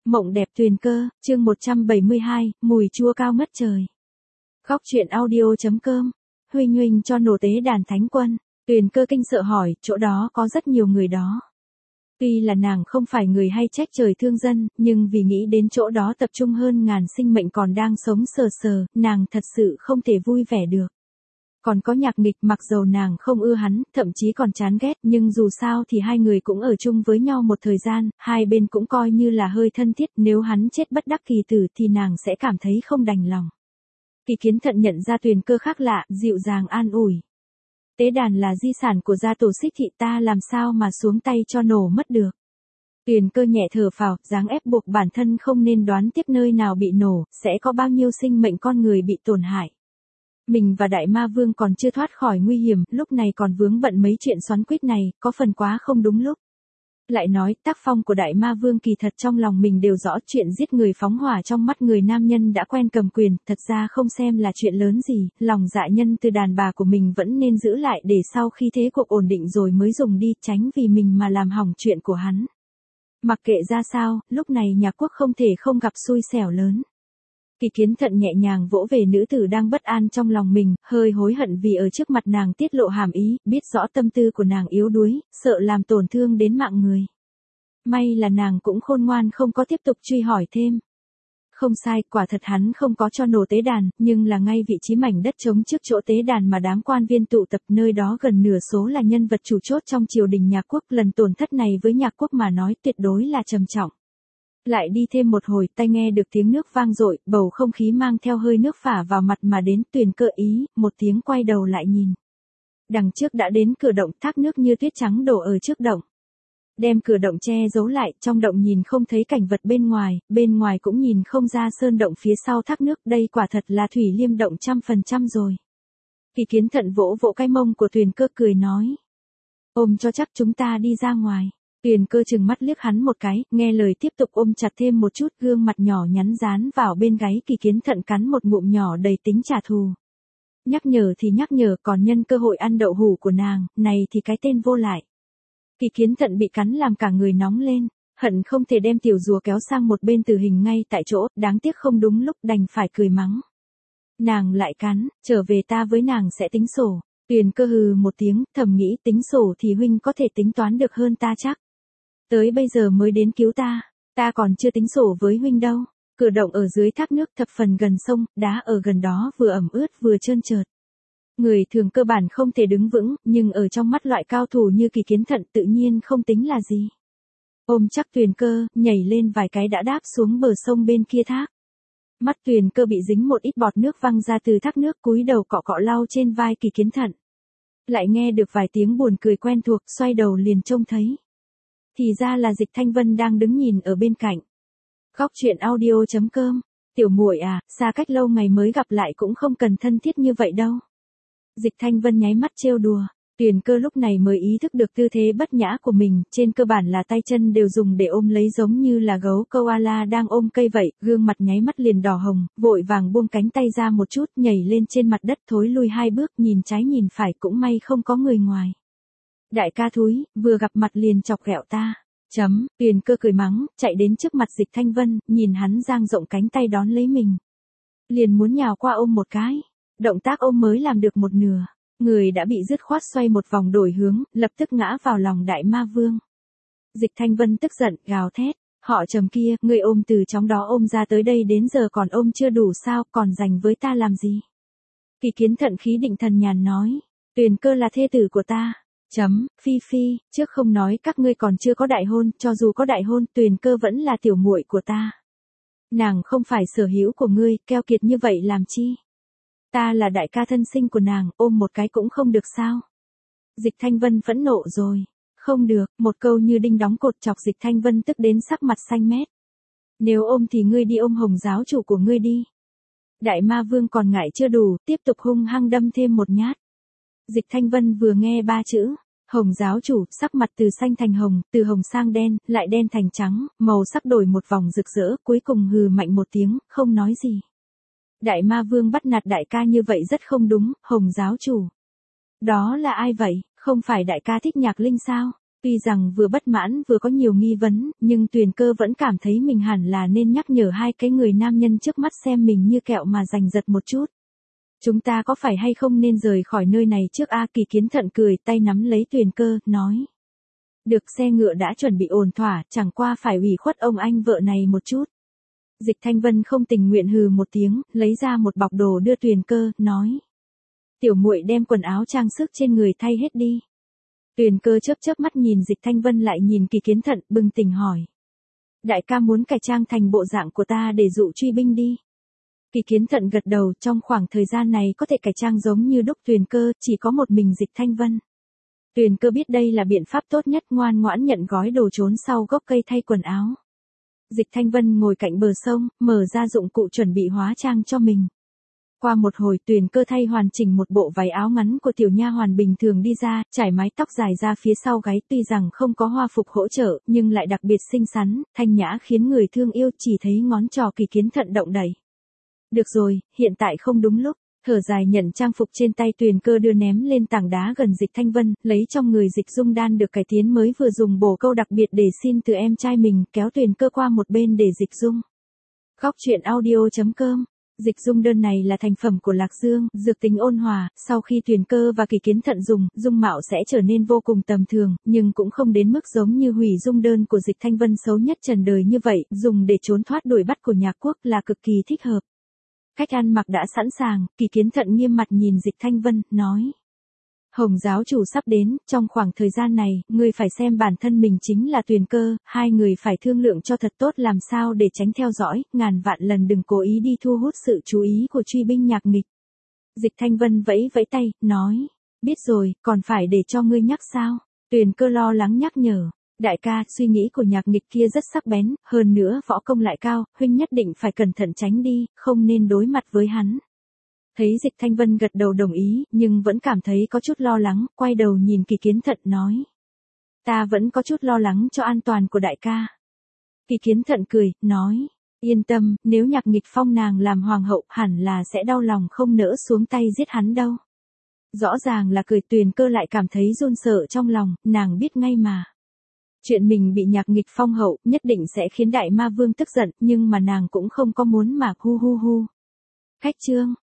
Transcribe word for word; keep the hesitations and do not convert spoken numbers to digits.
Mộng đẹp Tuyền Cơ, chương một trăm bảy mươi hai, mùi chua cao ngất trời. Góc truyện audio chấm com. Huỳnh huỳnh cho nổ tế đàn thánh quân. Tuyền Cơ kinh sợ hỏi, chỗ đó có rất nhiều người đó. Tuy là nàng không phải người hay trách trời thương dân, nhưng vì nghĩ đến chỗ đó tập trung hơn ngàn sinh mệnh còn đang sống sờ sờ, nàng thật sự không thể vui vẻ được. Còn có Nhạc Nghịch, mặc dầu nàng không ưa hắn, thậm chí còn chán ghét, nhưng dù sao thì hai người cũng ở chung với nhau một thời gian, hai bên cũng coi như là hơi thân thiết, nếu hắn chết bất đắc kỳ tử thì nàng sẽ cảm thấy không đành lòng. Kỳ Kiến Thận nhận ra Tuyền Cơ khác lạ, dịu dàng an ủi. Tế đàn là di sản của gia tổ Xích thị, ta làm sao mà xuống tay cho nổ mất được. Tuyền Cơ nhẹ thở phào, dáng ép buộc bản thân không nên đoán tiếp nơi nào bị nổ, sẽ có bao nhiêu sinh mệnh con người bị tổn hại. Mình và Đại Ma Vương còn chưa thoát khỏi nguy hiểm, lúc này còn vướng bận mấy chuyện xoắn quýt này, có phần quá không đúng lúc. Lại nói, tác phong của Đại Ma Vương kỳ thật trong lòng mình đều rõ, chuyện giết người phóng hỏa trong mắt người nam nhân đã quen cầm quyền, thật ra không xem là chuyện lớn gì, lòng dạ nhân từ đàn bà của mình vẫn nên giữ lại để sau khi thế cuộc ổn định rồi mới dùng đi, tránh vì mình mà làm hỏng chuyện của hắn. Mặc kệ ra sao, lúc này Nhạc Quốc không thể không gặp xui xẻo lớn. Kỳ Kiến Thận nhẹ nhàng vỗ về nữ tử đang bất an trong lòng mình, hơi hối hận vì ở trước mặt nàng tiết lộ hàm ý, biết rõ tâm tư của nàng yếu đuối, sợ làm tổn thương đến mạng người. May là nàng cũng khôn ngoan không có tiếp tục truy hỏi thêm. Không sai, quả thật hắn không có cho nổ tế đàn, nhưng là ngay vị trí mảnh đất trống trước chỗ tế đàn mà đám quan viên tụ tập, nơi đó gần nửa số là nhân vật chủ chốt trong triều đình Nhạc Quốc, lần tổn thất này với Nhạc Quốc mà nói tuyệt đối là trầm trọng. Lại đi thêm một hồi, tai nghe được tiếng nước vang dội, bầu không khí mang theo hơi nước phả vào mặt mà đến. Tuyền Cơ ý, một tiếng quay đầu lại nhìn. Đằng trước đã đến cửa động, thác nước như tuyết trắng đổ ở trước động. Đem cửa động che giấu lại, trong động nhìn không thấy cảnh vật bên ngoài, bên ngoài cũng nhìn không ra sơn động phía sau thác nước, đây quả thật là Thủy Liêm động trăm phần trăm rồi. Kỳ Kiến Thận vỗ vỗ cái mông của Tuyền Cơ cười nói. Ôm cho chắc, chúng ta đi ra ngoài. Tuyền Cơ chừng mắt liếc hắn một cái, nghe lời tiếp tục ôm chặt thêm một chút, gương mặt nhỏ nhắn dán vào bên gáy Kỳ Kiến Thận cắn một ngụm nhỏ đầy tính trả thù. Nhắc nhở thì nhắc nhở, còn nhân cơ hội ăn đậu hủ của nàng, này thì cái tên vô lại. Kỳ Kiến Thận bị cắn làm cả người nóng lên, hận không thể đem tiểu rùa kéo sang một bên tử hình ngay tại chỗ, đáng tiếc không đúng lúc đành phải cười mắng. Nàng lại cắn, trở về ta với nàng sẽ tính sổ. Tuyền Cơ hừ một tiếng, thầm nghĩ tính sổ thì huynh có thể tính toán được hơn ta chắc. Tới bây giờ mới đến cứu ta, ta còn chưa tính sổ với huynh đâu. Cửa động ở dưới thác nước thập phần gần sông, đá ở gần đó vừa ẩm ướt vừa trơn trượt. Người thường cơ bản không thể đứng vững, nhưng ở trong mắt loại cao thủ như Kỳ Kiến Thận tự nhiên không tính là gì. Ôm chắc Tuyền Cơ, nhảy lên vài cái đã đáp xuống bờ sông bên kia thác. Mắt Tuyền Cơ bị dính một ít bọt nước văng ra từ thác nước, cúi đầu cọ cọ lau trên vai Kỳ Kiến Thận. Lại nghe được vài tiếng buồn cười quen thuộc, xoay đầu liền trông thấy. Thì ra là Dịch Thanh Vân đang đứng nhìn ở bên cạnh. Góc truyện audio chấm com. Tiểu muội à, xa cách lâu ngày mới gặp lại cũng không cần thân thiết như vậy đâu. Dịch Thanh Vân nháy mắt trêu đùa. Tuyền Cơ lúc này mới ý thức được tư thế bất nhã của mình, trên cơ bản là tay chân đều dùng để ôm lấy giống như là gấu koala đang ôm cây vậy, gương mặt nháy mắt liền đỏ hồng, vội vàng buông cánh tay ra một chút, nhảy lên trên mặt đất thối lui hai bước, nhìn trái nhìn phải, cũng may không có người ngoài. Đại ca thúi, vừa gặp mặt liền chọc ghẹo ta. Chấm, Tuyền Cơ cười mắng, chạy đến trước mặt Dịch Thanh Vân, nhìn hắn dang rộng cánh tay đón lấy mình. Liền muốn nhào qua ôm một cái. Động tác ôm mới làm được một nửa. Người đã bị dứt khoát xoay một vòng đổi hướng, lập tức ngã vào lòng Đại Ma Vương. Dịch Thanh Vân tức giận, gào thét. Họ Trầm kia, người ôm từ trong đó ôm ra tới đây đến giờ còn ôm chưa đủ sao, còn dành với ta làm gì? Kỳ Kiến Thận khí định thần nhàn nói. Tuyền Cơ là thê tử của ta. Chấm, phi phi, trước không nói các ngươi còn chưa có đại hôn, cho dù có đại hôn, Tuyền Cơ vẫn là tiểu muội của ta. Nàng không phải sở hữu của ngươi, keo kiệt như vậy làm chi? Ta là đại ca thân sinh của nàng, ôm một cái cũng không được sao? Dịch Thanh Vân phẫn nộ rồi. Không được, một câu như đinh đóng cột chọc Dịch Thanh Vân tức đến sắc mặt xanh mét. Nếu ôm thì ngươi đi ôm Hồng giáo chủ của ngươi đi. Đại Ma Vương còn ngại chưa đủ, tiếp tục hung hăng đâm thêm một nhát. Dịch Thanh Vân vừa nghe ba chữ, Hồng giáo chủ, sắc mặt từ xanh thành hồng, từ hồng sang đen, lại đen thành trắng, màu sắc đổi một vòng rực rỡ, cuối cùng hừ mạnh một tiếng, không nói gì. Đại Ma Vương bắt nạt đại ca như vậy rất không đúng, Hồng giáo chủ. Đó là ai vậy, không phải đại ca thích Nhạc Linh sao? Tuy rằng vừa bất mãn vừa có nhiều nghi vấn, nhưng Tuyền Cơ vẫn cảm thấy mình hẳn là nên nhắc nhở hai cái người nam nhân trước mắt xem mình như kẹo mà giành giật một chút. Chúng ta có phải hay không nên rời khỏi nơi này trước a? Kỳ Kiến Thận cười, tay nắm lấy Tuyền Cơ, nói. Được, xe ngựa đã chuẩn bị ổn thỏa, chẳng qua phải ủy khuất ông anh vợ này một chút. Dịch Thanh Vân không tình nguyện hừ một tiếng, lấy ra một bọc đồ đưa Tuyền Cơ, nói. Tiểu muội đem quần áo trang sức trên người thay hết đi. Tuyền Cơ chớp chớp mắt nhìn Dịch Thanh Vân lại nhìn Kỳ Kiến Thận, bừng tỉnh hỏi. Đại ca muốn cải trang thành bộ dạng của ta để dụ truy binh đi. Kỳ Kiến Thận gật đầu, trong khoảng thời gian này có thể cải trang giống như đúc Tuyền Cơ, chỉ có một mình Dịch Thanh Vân. Tuyền Cơ biết đây là biện pháp tốt nhất, ngoan ngoãn nhận gói đồ trốn sau gốc cây thay quần áo. Dịch Thanh Vân ngồi cạnh bờ sông, mở ra dụng cụ chuẩn bị hóa trang cho mình. Qua một hồi, Tuyền Cơ thay hoàn chỉnh một bộ váy áo ngắn của tiểu nha hoàn bình thường đi ra, trải mái tóc dài ra phía sau gáy, tuy rằng không có hoa phục hỗ trợ, nhưng lại đặc biệt xinh xắn, thanh nhã khiến người thương yêu chỉ thấy ngón trỏ Kỳ Kiến Thận động đẩy. Được rồi, hiện tại không đúng lúc. Thở dài nhận trang phục trên tay, Tuyền Cơ đưa ném lên tảng đá gần Dịch Thanh Vân, lấy trong người Dịch Dung đan được cải tiến mới vừa dùng bổ câu đặc biệt để xin từ em trai mình, kéo Tuyền Cơ qua một bên để Dịch Dung. Góc truyện audio chấm com. Dịch Dung đơn này là thành phẩm của Lạc Dương, dược tính ôn hòa, sau khi Tuyền Cơ và Kỳ Kiến Thận dùng, dung mạo sẽ trở nên vô cùng tầm thường, nhưng cũng không đến mức giống như hủy dung đơn của Dịch Thanh Vân xấu nhất trần đời như vậy, dùng để trốn thoát đuổi bắt của nhà quốc là cực kỳ thích hợp. Cách ăn mặc đã sẵn sàng, Kỳ Kiến Thận nghiêm mặt nhìn Dịch Thanh Vân, nói. Hồng giáo chủ sắp đến, trong khoảng thời gian này, ngươi phải xem bản thân mình chính là Tuyền Cơ, hai người phải thương lượng cho thật tốt làm sao để tránh theo dõi, ngàn vạn lần đừng cố ý đi thu hút sự chú ý của truy binh Nhạc Nghịch. Dịch Thanh Vân vẫy vẫy tay, nói. Biết rồi, còn phải để cho ngươi nhắc sao? Tuyền Cơ lo lắng nhắc nhở. Đại ca, suy nghĩ của Nhạc Nghịch kia rất sắc bén, hơn nữa võ công lại cao, huynh nhất định phải cẩn thận tránh đi, không nên đối mặt với hắn. Thấy Dịch Thanh Vân gật đầu đồng ý, nhưng vẫn cảm thấy có chút lo lắng, quay đầu nhìn Kỳ Kiến Thận nói. Ta vẫn có chút lo lắng cho an toàn của đại ca. Kỳ Kiến Thận cười, nói. Yên tâm, nếu Nhạc Nghịch phong nàng làm hoàng hậu, hẳn là sẽ đau lòng không nỡ xuống tay giết hắn đâu. Rõ ràng là cười. Tuyền Cơ lại cảm thấy run sợ trong lòng, nàng biết ngay mà. Chuyện mình bị Nhạc Nghịch phong hậu, nhất định sẽ khiến Đại Ma Vương tức giận, nhưng mà nàng cũng không có muốn mà hu hu hu. Khách trương.